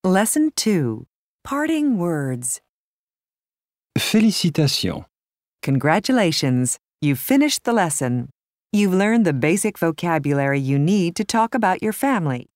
Lesson 2. Parting words. Félicitations. Congratulations, you've finished the lesson. You've learned the basic vocabulary you need to talk about your family.